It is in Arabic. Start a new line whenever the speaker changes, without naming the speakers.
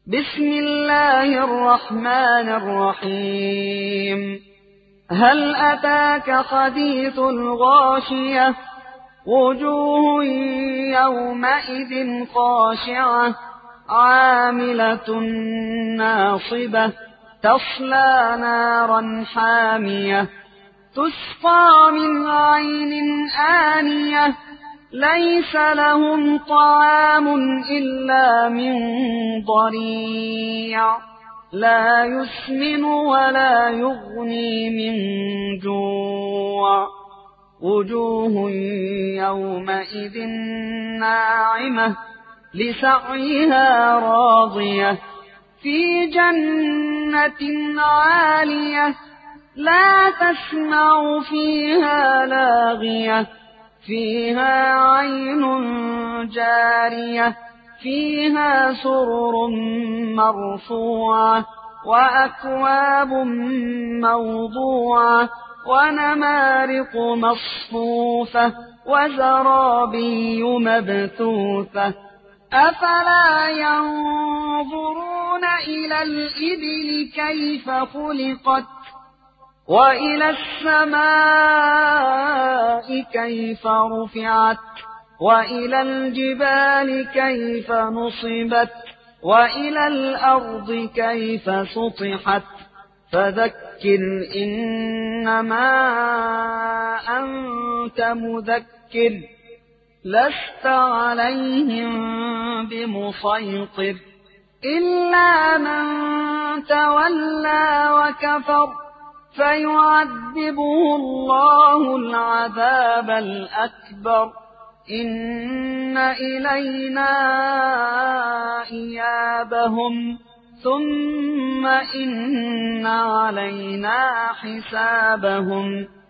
بسم الله الرحمن الرحيم. هل أتاك حديث الغاشية؟ وجوه يومئذ خاشعة عاملة ناصبة تصلى نارا حامية تسقى من عين آنية ليس لهم طعام إلا من ضريع لا يسمن ولا يغني من جوع وجوه يومئذ ناعمة لسعيها راضية في جنة عالية لا تسمع فيها لاغية فيها عين جارية فيها سرر مرفوعة وأكواب موضوعة ونمارق مصفوفة وزرابي مبثوثة أفلا ينظرون إلى الإبل كيف خلقت وإلى السماء كيف رفعت وإلى الجبال كيف نصبت وإلى الأرض كيف سطحت فذكر إنما أنت مذكر لست عليهم بمسيطر إلا من تولى وكفر فيعذبه الله العذاب الأكبر إن إلينا إيابهم ثم إن علينا حسابهم